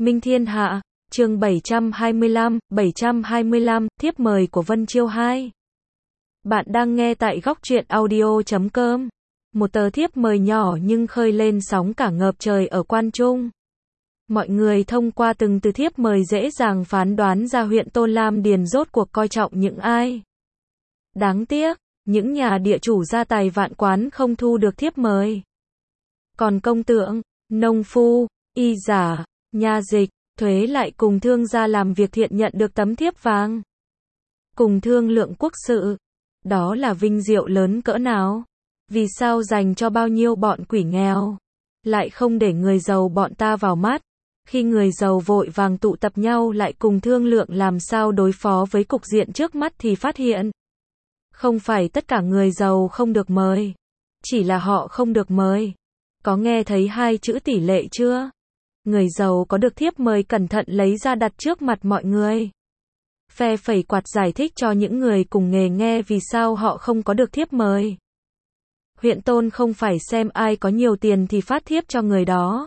Minh Thiên Hạ, chương 725, thiếp mời của Vân Chiêu 2. Bạn đang nghe tại góc truyện audio.com. Một tờ thiếp mời nhỏ nhưng khơi lên sóng cả ngập trời ở Quan Trung. Mọi người thông qua từng từ thiếp mời dễ dàng phán đoán ra huyện Tôn Lam Điền rốt cuộc coi trọng những ai. Đáng tiếc, những nhà địa chủ gia tài vạn quán không thu được thiếp mời. Còn công tượng, nông phu, y giả, nha dịch, thuế lại cùng thương gia làm việc thiện nhận được tấm thiếp vàng. Cùng thương lượng quốc sự. Đó là vinh diệu lớn cỡ nào? Vì sao dành cho bao nhiêu bọn quỷ nghèo? Lại không để người giàu bọn ta vào mắt. Khi người giàu vội vàng tụ tập nhau lại cùng thương lượng làm sao đối phó với cục diện trước mắt thì phát hiện. Không phải tất cả người giàu không được mời. Chỉ là họ không được mời. Có nghe thấy hai chữ tỷ lệ chưa? Người giàu có được thiếp mời cẩn thận lấy ra đặt trước mặt mọi người. Phe phẩy quạt giải thích cho những người cùng nghề nghe vì sao họ không có được thiếp mời. Huyện Tôn không phải xem ai có nhiều tiền thì phát thiếp cho người đó.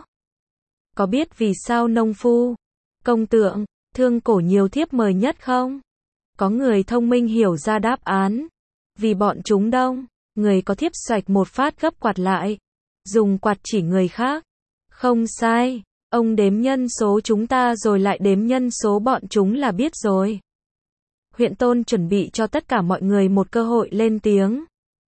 Có biết vì sao nông phu, công tượng, thương cổ nhiều thiếp mời nhất không? Có người thông minh hiểu ra đáp án. Vì bọn chúng đông, người có thiếp xoạch một phát gấp quạt lại. Dùng quạt chỉ người khác. Không sai, ông đếm nhân số chúng ta rồi lại đếm nhân số bọn chúng là biết rồi. Huyện Tôn chuẩn bị cho tất cả mọi người một cơ hội lên tiếng.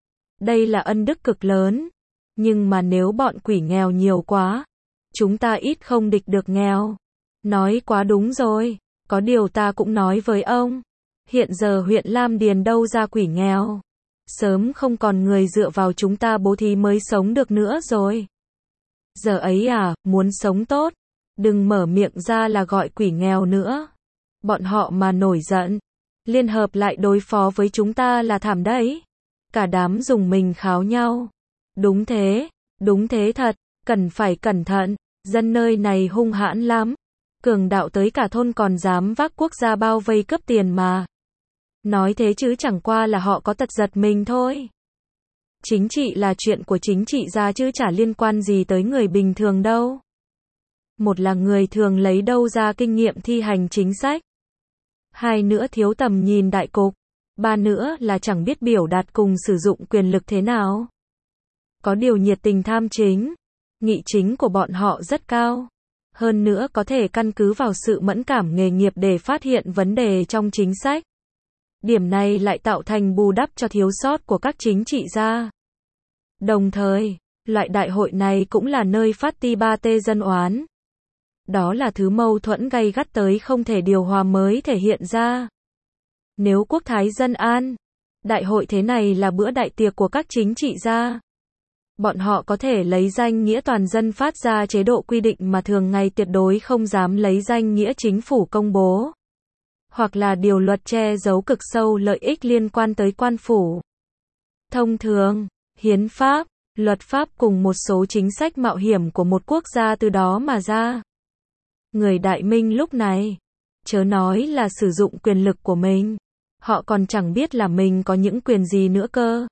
Đây là ân đức cực lớn. Nhưng mà nếu bọn quỷ nghèo nhiều quá, chúng ta ít không địch được nghèo. Nói quá đúng rồi. Có điều ta cũng nói với ông. Hiện giờ huyện Lam Điền đâu ra quỷ nghèo. Sớm không còn người dựa vào chúng ta bố thí mới sống được nữa rồi. Giờ ấy à, muốn sống tốt. Đừng mở miệng ra là gọi quỷ nghèo nữa. Bọn họ mà nổi giận. Liên hợp lại đối phó với chúng ta là thảm đấy. Cả đám dùng mình kháo nhau. Đúng thế thật, cần phải cẩn thận. Dân nơi này hung hãn lắm. Cường đạo tới cả thôn còn dám vác quốc gia bao vây cướp tiền mà. Nói thế chứ chẳng qua là họ có tật giật mình thôi. Chính trị là chuyện của chính trị gia chứ chả liên quan gì tới người bình thường đâu. Một là người thường lấy đâu ra kinh nghiệm thi hành chính sách. Hai nữa thiếu tầm nhìn đại cục. Ba nữa là chẳng biết biểu đạt cùng sử dụng quyền lực thế nào. Có điều nhiệt tình tham chính, nghị chính của bọn họ rất cao. Hơn nữa có thể căn cứ vào sự mẫn cảm nghề nghiệp để phát hiện vấn đề trong chính sách. Điểm này lại tạo thành bù đắp cho thiếu sót của các chính trị gia. Đồng thời, loại đại hội này cũng là nơi phát ti ba tê dân oán. Đó là thứ mâu thuẫn gay gắt tới không thể điều hòa mới thể hiện ra. Nếu quốc thái dân an, đại hội thế này là bữa đại tiệc của các chính trị gia. Bọn họ có thể lấy danh nghĩa toàn dân phát ra chế độ quy định mà thường ngày tuyệt đối không dám lấy danh nghĩa chính phủ công bố. Hoặc là điều luật che giấu cực sâu lợi ích liên quan tới quan phủ. Thông thường, hiến pháp, luật pháp cùng một số chính sách mạo hiểm của một quốc gia từ đó mà ra. Người Đại Minh lúc này, chớ nói là sử dụng quyền lực của mình, họ còn chẳng biết là mình có những quyền gì nữa cơ.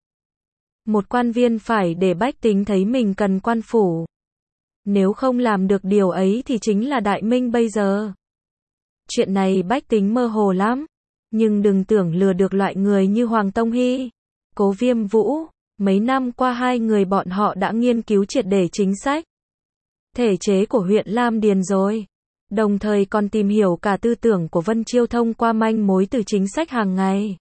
Một quan viên phải để bách tính thấy mình cần quan phủ. Nếu không làm được điều ấy thì chính là Đại Minh bây giờ. Chuyện này bách tính mơ hồ lắm. Nhưng đừng tưởng lừa được loại người như Hoàng Tông Hy, Cố Viêm Vũ. Mấy năm qua hai người bọn họ đã nghiên cứu triệt để chính sách, thể chế của huyện Lam Điền rồi. Đồng thời còn tìm hiểu cả tư tưởng của Vân Chiêu thông qua manh mối từ chính sách hàng ngày.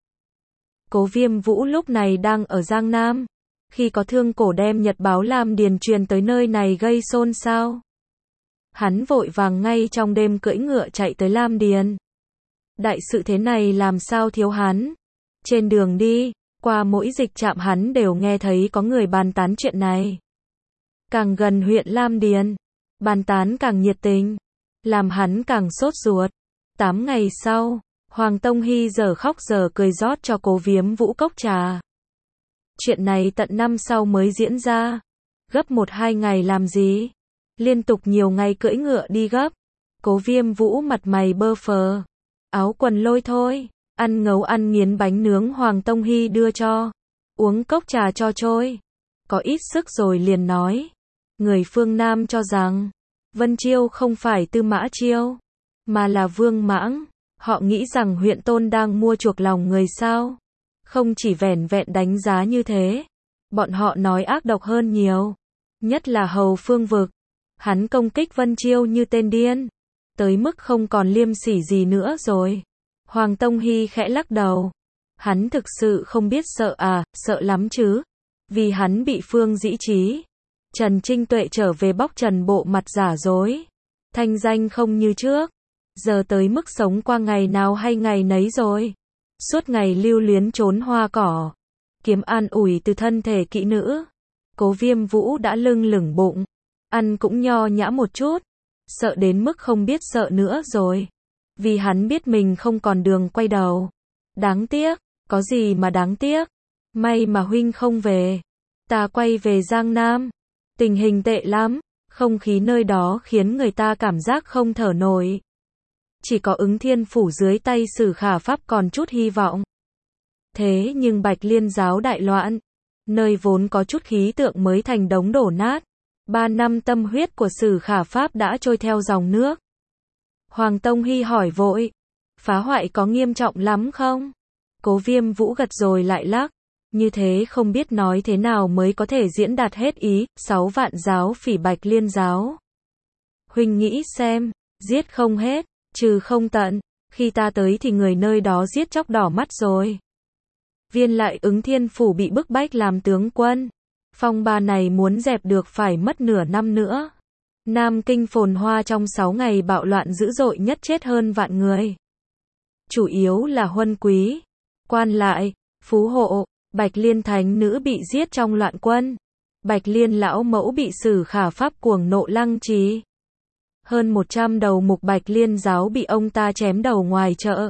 Cố Viêm Vũ lúc này đang ở Giang Nam. Khi có thương cổ đem nhật báo Lam Điền truyền tới nơi này gây xôn xao. Hắn vội vàng ngay trong đêm cưỡi ngựa chạy tới Lam Điền. Đại sự thế này làm sao thiếu hắn. Trên đường đi, qua mỗi dịch trạm hắn đều nghe thấy có người bàn tán chuyện này. Càng gần huyện Lam Điền, bàn tán càng nhiệt tình, làm hắn càng sốt ruột. 8 ngày sau, Hoàng Tông Hy giờ khóc giờ cười rót cho Cố Viêm Vũ cốc trà. Chuyện này tận năm sau mới diễn ra. Gấp 1-2 ngày làm gì? Liên tục nhiều ngày cưỡi ngựa đi gấp. Cố Viêm Vũ mặt mày bơ phờ, áo quần lôi thôi, ăn ngấu ăn nghiến bánh nướng Hoàng Tông Hy đưa cho, uống cốc trà cho trôi. Có ít sức rồi liền nói. Người phương Nam cho rằng, Vân Chiêu không phải Tư Mã Chiêu, mà là Vương Mãng. Họ nghĩ rằng huyện tôn đang mua chuộc lòng người sao? Không chỉ vẻn vẹn đánh giá như thế, bọn họ nói ác độc hơn nhiều. Nhất là Hầu Phương Vực. Hắn công kích Vân Chiêu như tên điên, tới mức không còn liêm sỉ gì nữa rồi. Hoàng Tông Hy khẽ lắc đầu. Hắn thực sự không biết sợ à, sợ lắm chứ. Vì hắn bị Phương Dĩ Trí, Trần Trinh Tuệ trở về bóc trần bộ mặt giả dối. Thanh danh không như trước. Giờ tới mức sống qua ngày nào hay ngày nấy rồi. Suốt ngày lưu luyến trốn hoa cỏ, kiếm an ủi từ thân thể kỹ nữ. Cố Viêm Vũ đã lưng lửng bụng, ăn cũng nho nhã một chút, sợ đến mức không biết sợ nữa rồi. Vì hắn biết mình không còn đường quay đầu. Đáng tiếc, có gì mà đáng tiếc. May mà huynh không về. Ta quay về Giang Nam. Tình hình tệ lắm, không khí nơi đó khiến người ta cảm giác không thở nổi. Chỉ có Ứng Thiên Phủ dưới tay Sử Khả Pháp còn chút hy vọng. Thế nhưng Bạch Liên giáo đại loạn, nơi vốn có chút khí tượng mới thành đống đổ nát. 3 năm tâm huyết của Sử Khả Pháp đã trôi theo dòng nước. Hoàng Tông Hy hỏi vội, phá hoại có nghiêm trọng lắm không? Cố Viêm Vũ gật rồi lại lắc, như thế không biết nói thế nào mới có thể diễn đạt hết ý. 6 vạn giáo phỉ Bạch Liên giáo. Huynh nghĩ xem, giết không hết, trừ không tận, khi ta tới thì người nơi đó giết chóc đỏ mắt rồi. Viên lại Ứng Thiên Phủ bị bức bách làm tướng quân. Phong ba này muốn dẹp được phải mất nửa năm nữa. Nam Kinh phồn hoa trong 6 ngày bạo loạn dữ dội nhất chết hơn vạn người. Chủ yếu là huân quý, quan lại, phú hộ. Bạch Liên thánh nữ bị giết trong loạn quân. Bạch Liên lão mẫu bị Sử Khả Pháp cuồng nộ lăng trì. Hơn 100 đầu mục Bạch Liên giáo bị ông ta chém đầu ngoài chợ.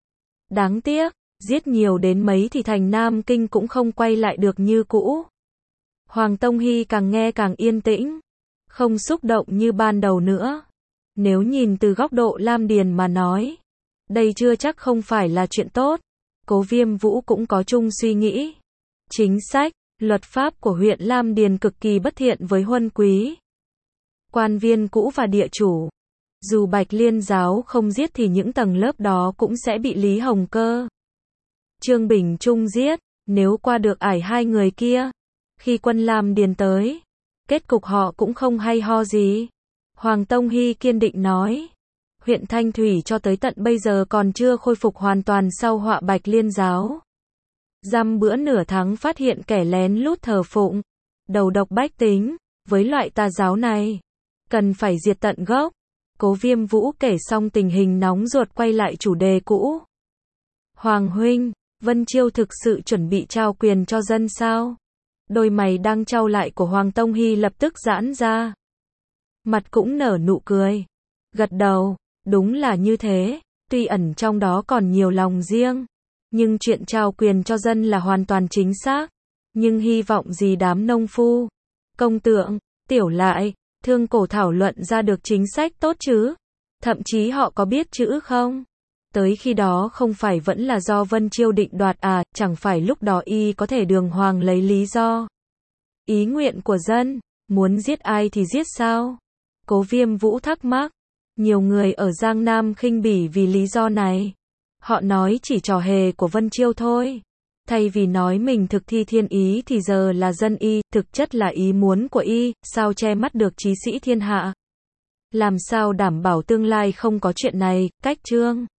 Đáng tiếc, giết nhiều đến mấy thì thành Nam Kinh cũng không quay lại được như cũ. Hoàng Tông Hy càng nghe càng yên tĩnh, không xúc động như ban đầu nữa. Nếu nhìn từ góc độ Lam Điền mà nói, đây chưa chắc không phải là chuyện tốt. Cố Viêm Vũ cũng có chung suy nghĩ. Chính sách, luật pháp của huyện Lam Điền cực kỳ bất thiện với huân quý, quan viên cũ và địa chủ. Dù Bạch Liên giáo không giết thì những tầng lớp đó cũng sẽ bị Lý Hồng Cơ, Trương Bình Trung giết, nếu qua được ải hai người kia. Khi quân Lam Điền tới, kết cục họ cũng không hay ho gì. Hoàng Tông Hy kiên định nói, huyện Thanh Thủy cho tới tận bây giờ còn chưa khôi phục hoàn toàn sau họa Bạch Liên giáo. Dăm bữa nửa tháng phát hiện kẻ lén lút thờ phụng, đầu độc bách tính, với loại tà giáo này, cần phải diệt tận gốc. Cố Viêm Vũ kể xong tình hình nóng ruột quay lại chủ đề cũ. Hoàng huynh, Vân Chiêu thực sự chuẩn bị trao quyền cho dân sao? Đôi mày đang trao lại của Hoàng Tông Hy lập tức giãn ra. Mặt cũng nở nụ cười. Gật đầu, đúng là như thế, tuy ẩn trong đó còn nhiều lòng riêng. Nhưng chuyện trao quyền cho dân là hoàn toàn chính xác. Nhưng hy vọng gì đám nông phu, công tượng, tiểu lại, thương cổ thảo luận ra được chính sách tốt chứ? Thậm chí họ có biết chữ không? Tới khi đó không phải vẫn là do Vân Chiêu định đoạt à, chẳng phải lúc đó y có thể đường hoàng lấy lý do. Ý nguyện của dân, muốn giết ai thì giết sao? Cố Viêm Vũ thắc mắc. Nhiều người ở Giang Nam khinh bỉ vì lý do này. Họ nói chỉ trò hề của Vân Chiêu thôi. Thay vì nói mình thực thi thiên ý thì giờ là dân y, thực chất là ý muốn của y, sao che mắt được chí sĩ thiên hạ. Làm sao đảm bảo tương lai không có chuyện này, cách chương.